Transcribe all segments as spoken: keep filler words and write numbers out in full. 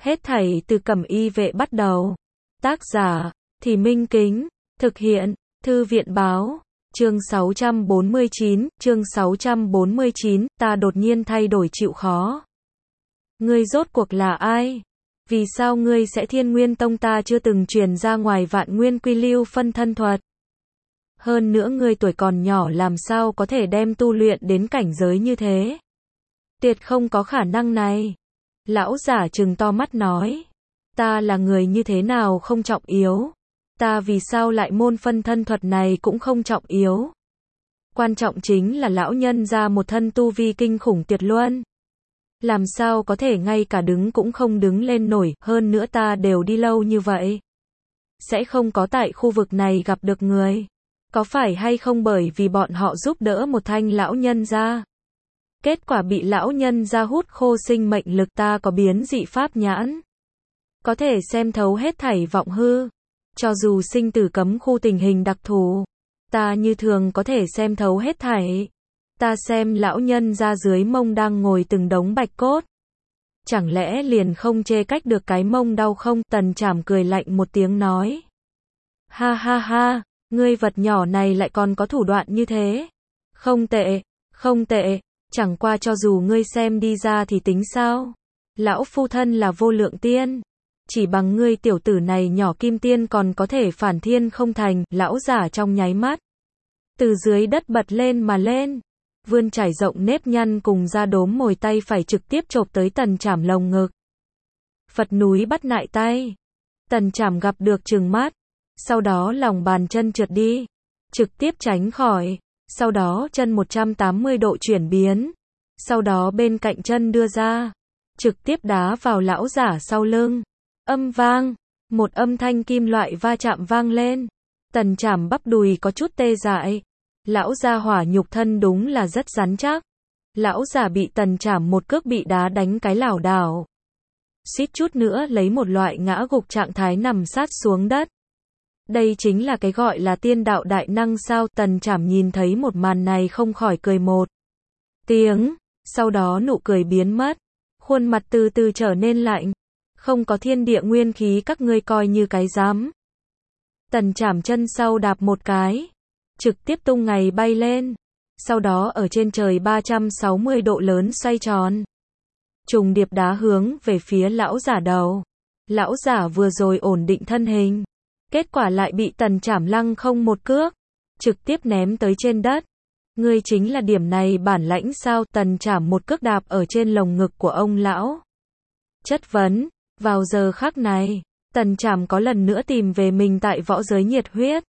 Hết thảy từ Cẩm Y Vệ bắt đầu. Tác giả, Thì Minh Kính. Thực hiện, Thư viện báo. Chương sáu trăm bốn mươi chín, chương sáu trăm bốn mươi chín, ta đột nhiên thay đổi chịu khó. Ngươi rốt cuộc là ai? Vì sao ngươi sẽ Thiên Nguyên Tông, ta chưa từng truyền ra ngoài Vạn Nguyên Quy Lưu phân thân thuật? Hơn nữa ngươi tuổi còn nhỏ làm sao có thể đem tu luyện đến cảnh giới như thế? Tuyệt không có khả năng này. Lão giả trừng to mắt nói. Ta là người như thế nào không trọng yếu. Ta vì sao lại môn phân thân thuật này cũng không trọng yếu. Quan trọng chính là lão nhân ra một thân tu vi kinh khủng tuyệt luân. Làm sao có thể ngay cả đứng cũng không đứng lên nổi, hơn nữa ta đều đi lâu như vậy. Sẽ không có tại khu vực này gặp được người. Có phải hay không bởi vì bọn họ giúp đỡ một thanh lão nhân ra. Kết quả bị lão nhân ra hút khô sinh mệnh lực, ta có biến dị pháp nhãn. Có thể xem thấu hết thảy vọng hư. Cho dù sinh tử cấm khu tình hình đặc thù, ta như thường có thể xem thấu hết thảy. Ta xem lão nhân ra dưới mông đang ngồi từng đống bạch cốt. Chẳng lẽ liền không chê cách được cái mông đau không? Tần Trảm cười lạnh một tiếng nói. Ha ha ha, ngươi vật nhỏ này lại còn có thủ đoạn như thế. Không tệ, không tệ, chẳng qua cho dù ngươi xem đi ra thì tính sao? Lão phu thân là vô lượng tiên. Chỉ bằng ngươi tiểu tử này nhỏ kim tiên còn có thể phản thiên không thành, lão giả trong nháy mắt. Từ dưới đất bật lên mà lên. Vươn trải rộng nếp nhăn cùng da đốm mồi tay phải trực tiếp chộp tới Tần Trảm lồng ngực. Phật núi bắt nại tay. Tần Trảm gặp được trừng mắt. Sau đó lòng bàn chân trượt đi. Trực tiếp tránh khỏi. Sau đó chân một trăm tám mươi độ chuyển biến. Sau đó bên cạnh chân đưa ra. Trực tiếp đá vào lão giả sau lưng. Âm vang. Một âm thanh kim loại va chạm vang lên. Tần Trảm bắp đùi có chút tê dại. Lão gia hỏa nhục thân đúng là rất rắn chắc. Lão giả bị Tần Trảm một cước bị đá đánh cái lảo đảo. Suýt chút nữa lấy một loại ngã gục trạng thái nằm sát xuống đất. Đây chính là cái gọi là tiên đạo đại năng sao? Tần Trảm nhìn thấy một màn này không khỏi cười một tiếng. Sau đó nụ cười biến mất. Khuôn mặt từ từ trở nên lạnh. Không có thiên địa nguyên khí các ngươi coi như cái dám. Tần Trảm chân sau đạp một cái. Trực tiếp tung ngày bay lên. Sau đó ở trên trời ba trăm sáu mươi độ lớn xoay tròn. Trùng điệp đá hướng về phía lão giả đầu. Lão giả vừa rồi ổn định thân hình. Kết quả lại bị Tần Trảm lăng không một cước. Trực tiếp ném tới trên đất. Ngươi chính là điểm này bản lãnh sao? Tần Trảm một cước đạp ở trên lồng ngực của ông lão. Chất vấn. Vào giờ khắc này, Tần Trảm có lần nữa tìm về mình tại võ giới nhiệt huyết.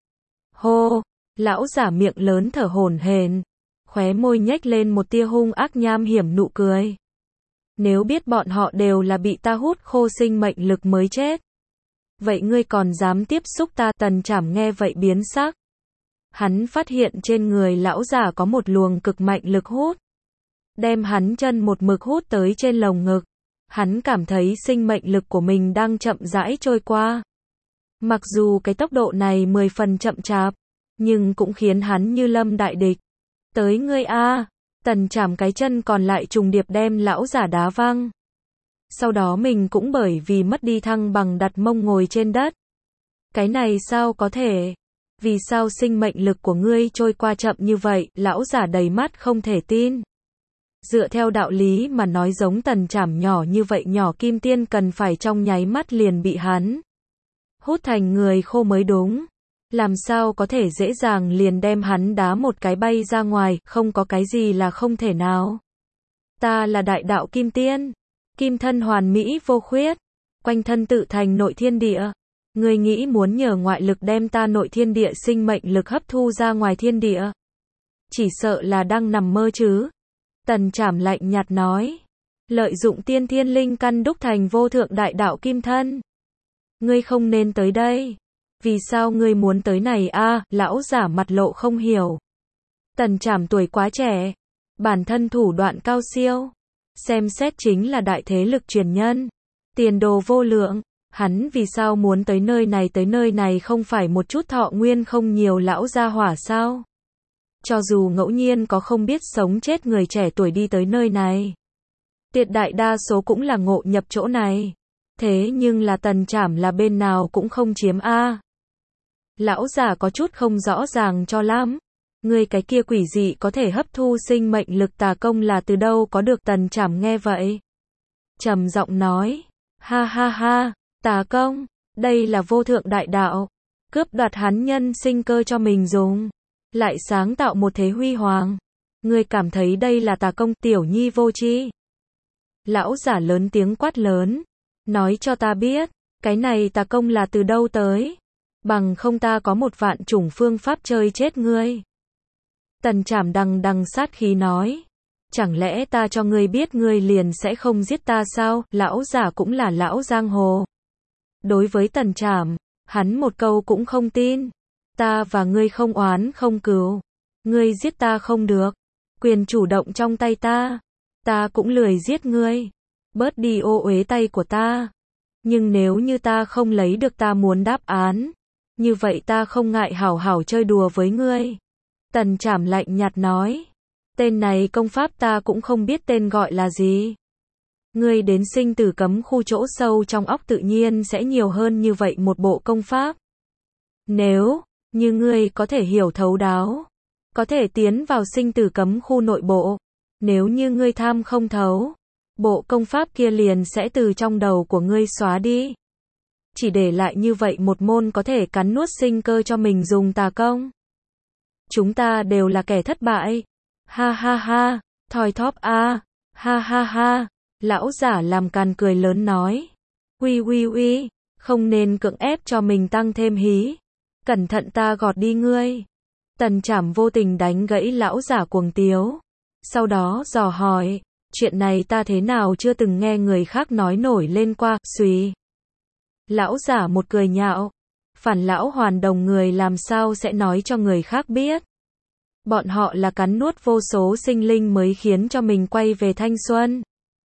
Hô, lão giả miệng lớn thở hổn hển, khóe môi nhếch lên một tia hung ác nham hiểm nụ cười. Nếu biết bọn họ đều là bị ta hút khô sinh mệnh lực mới chết, vậy ngươi còn dám tiếp xúc ta? Tần Trảm nghe vậy biến sắc. Hắn phát hiện trên người lão giả có một luồng cực mạnh lực hút, đem hắn chân một mực hút tới trên lồng ngực. Hắn cảm thấy sinh mệnh lực của mình đang chậm rãi trôi qua. Mặc dù cái tốc độ này mười phần chậm chạp, nhưng cũng khiến hắn như lâm đại địch. Tới ngươi a! Tần Trảm cái chân còn lại trùng điệp đem lão giả đá văng. Sau đó mình cũng bởi vì mất đi thăng bằng đặt mông ngồi trên đất. Cái này sao có thể? Vì sao sinh mệnh lực của ngươi trôi qua chậm như vậy? Lão giả đầy mắt không thể tin. Dựa theo đạo lý mà nói giống Tần Trảm nhỏ như vậy nhỏ kim tiên cần phải trong nháy mắt liền bị hắn hút thành người khô mới đúng. Làm sao có thể dễ dàng liền đem hắn đá một cái bay ra ngoài, không có cái gì là không thể nào. Ta là đại đạo kim tiên, kim thân hoàn mỹ vô khuyết, quanh thân tự thành nội thiên địa. Ngươi nghĩ muốn nhờ ngoại lực đem ta nội thiên địa sinh mệnh lực hấp thu ra ngoài thiên địa? Chỉ sợ là đang nằm mơ chứ. Tần Trảm lạnh nhạt nói. Lợi dụng tiên thiên linh căn đúc thành vô thượng đại đạo kim thân. Ngươi không nên tới đây. Vì sao ngươi muốn tới này a? À, lão giả mặt lộ không hiểu. Tần Trảm tuổi quá trẻ. Bản thân thủ đoạn cao siêu. Xem xét chính là đại thế lực truyền nhân. Tiền đồ vô lượng. Hắn vì sao muốn tới nơi này? Tới nơi này không phải một chút thọ nguyên không nhiều lão gia hỏa sao? Cho dù ngẫu nhiên có không biết sống chết người trẻ tuổi đi tới nơi này, tuyệt đại đa số cũng là ngộ nhập chỗ này. Thế nhưng là Tần Trảm là bên nào cũng không chiếm a. Lão giả có chút không rõ ràng cho lắm. Ngươi cái kia quỷ dị có thể hấp thu sinh mệnh lực tà công là từ đâu có được? Tần Trảm nghe vậy, trầm giọng nói, ha ha ha, tà công, đây là vô thượng đại đạo, cướp đoạt hắn nhân sinh cơ cho mình dùng, lại sáng tạo một thế huy hoàng. Ngươi cảm thấy đây là tà công? Tiểu nhi vô tri. Lão giả lớn tiếng quát lớn, nói cho ta biết, cái này tà công là từ đâu tới, bằng không ta có một vạn chủng phương pháp chơi chết ngươi. Tần Trảm đằng đằng sát khí nói, chẳng lẽ ta cho ngươi biết ngươi liền sẽ không giết ta sao? Lão giả cũng là lão giang hồ. Đối với Tần Trảm, hắn một câu cũng không tin. Ta và ngươi không oán không cừu, ngươi giết ta không được, quyền chủ động trong tay ta, ta cũng lười giết ngươi, bớt đi ô uế tay của ta. Nhưng nếu như ta không lấy được ta muốn đáp án, như vậy ta không ngại hảo hảo chơi đùa với ngươi. Tần Trảm lạnh nhạt nói, tên này công pháp ta cũng không biết tên gọi là gì. Ngươi đến sinh tử cấm khu chỗ sâu trong óc tự nhiên sẽ nhiều hơn như vậy một bộ công pháp. Nếu như ngươi có thể hiểu thấu đáo, có thể tiến vào sinh tử cấm khu nội bộ. Nếu như ngươi tham không thấu, bộ công pháp kia liền sẽ từ trong đầu của ngươi xóa đi. Chỉ để lại như vậy một môn có thể cắn nuốt sinh cơ cho mình dùng tà công. Chúng ta đều là kẻ thất bại. Ha ha ha, thoi thóp a, ha ha ha. Lão giả làm càn cười lớn nói, uy uy uy, không nên cưỡng ép cho mình tăng thêm hí. Cẩn thận ta gọt đi ngươi. Tần Trảm vô tình đánh gãy lão giả cuồng tiếu. Sau đó dò hỏi, chuyện này ta thế nào chưa từng nghe người khác nói nổi lên qua, xùy. Lão giả một cười nhạo, phản lão hoàn đồng người làm sao sẽ nói cho người khác biết. Bọn họ là cắn nuốt vô số sinh linh mới khiến cho mình quay về thanh xuân.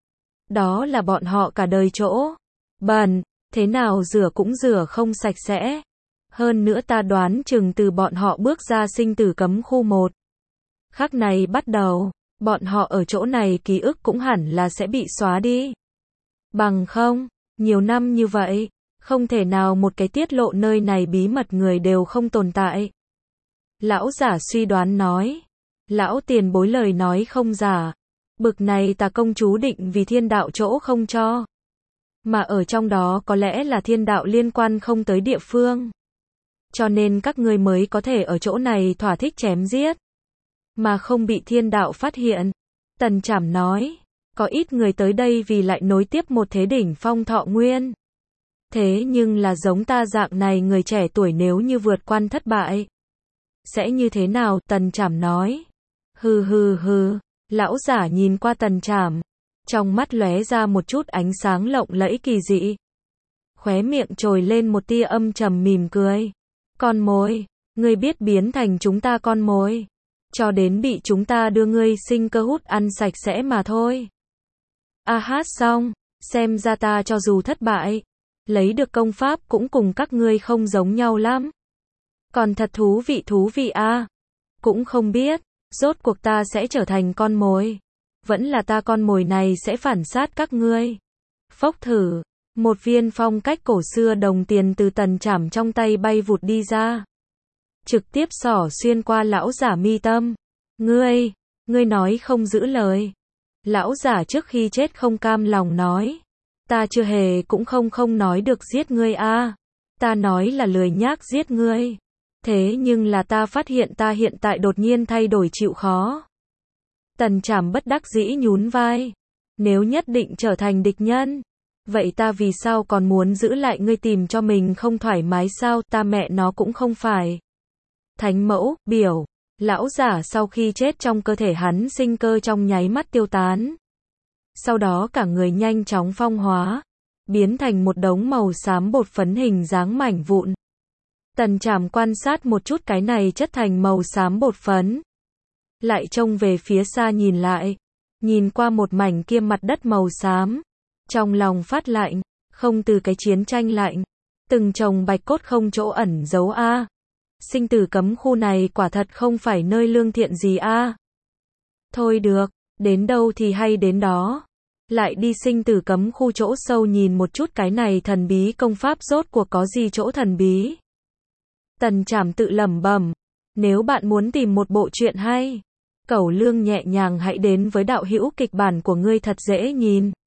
Đó là bọn họ cả đời chỗ bẩn, thế nào rửa cũng rửa không sạch sẽ. Hơn nữa ta đoán chừng từ bọn họ bước ra sinh tử cấm khu một khắc này bắt đầu, bọn họ ở chỗ này ký ức cũng hẳn là sẽ bị xóa đi. Bằng không, nhiều năm như vậy, không thể nào một cái tiết lộ nơi này bí mật người đều không tồn tại. Lão giả suy đoán nói, lão tiền bối lời nói không giả, bực này tà công chú định vì thiên đạo chỗ không cho. Mà ở trong đó có lẽ là thiên đạo liên quan không tới địa phương. Cho nên các ngươi mới có thể ở chỗ này thỏa thích chém giết, mà không bị thiên đạo phát hiện. Tần Trảm nói, có ít người tới đây vì lại nối tiếp một thế đỉnh phong thọ nguyên. Thế nhưng là giống ta dạng này người trẻ tuổi nếu như vượt quan thất bại, sẽ như thế nào? Tần Trảm nói, hừ hừ hừ. Lão giả nhìn qua Tần Trảm, trong mắt lóe ra một chút ánh sáng lộng lẫy kỳ dị. Khóe miệng trồi lên một tia âm trầm mỉm cười. Con mồi, ngươi biết biến thành chúng ta con mồi, cho đến bị chúng ta đưa ngươi sinh cơ hút ăn sạch sẽ mà thôi. A hát xong, xem ra ta cho dù thất bại, lấy được công pháp cũng cùng các ngươi không giống nhau lắm. Còn thật thú vị thú vị a. À. Cũng không biết, rốt cuộc ta sẽ trở thành con mồi, vẫn là ta con mồi này sẽ phản sát các ngươi. Phốc thử, một viên phong cách cổ xưa đồng tiền từ Tần Trảm trong tay bay vụt đi ra, trực tiếp xỏ xuyên qua lão giả mi tâm. Ngươi, ngươi nói không giữ lời. Lão giả trước khi chết không cam lòng nói, ta chưa hề cũng không không nói được giết ngươi a, à. Ta nói là lười nhác giết ngươi. Thế nhưng là ta phát hiện ta hiện tại đột nhiên thay đổi chịu khó. Tần Trảm bất đắc dĩ nhún vai, nếu nhất định trở thành địch nhân, vậy ta vì sao còn muốn giữ lại ngươi tìm cho mình không thoải mái sao? Ta mẹ nó cũng không phải thánh mẫu, biểu. Lão giả sau khi chết trong cơ thể hắn sinh cơ trong nháy mắt tiêu tán. Sau đó cả người nhanh chóng phong hóa, biến thành một đống màu xám bột phấn hình dáng mảnh vụn. Tần Trảm quan sát một chút cái này chất thành màu xám bột phấn, lại trông về phía xa nhìn lại, nhìn qua một mảnh kia mặt đất màu xám, trong lòng phát lạnh, không từ cái chiến tranh lạnh, từng chồng bạch cốt không chỗ ẩn giấu a. À. Sinh tử cấm khu này quả thật không phải nơi lương thiện gì a. À. Thôi được, đến đâu thì hay đến đó. lại đi sinh tử cấm khu chỗ sâu nhìn một chút cái này thần bí công pháp rốt cuộc có gì chỗ thần bí. Tần Trảm tự lẩm bẩm, nếu bạn muốn tìm một bộ truyện hay, Cẩu Lương nhẹ nhàng hãy đến với đạo hữu kịch bản của ngươi thật dễ nhìn.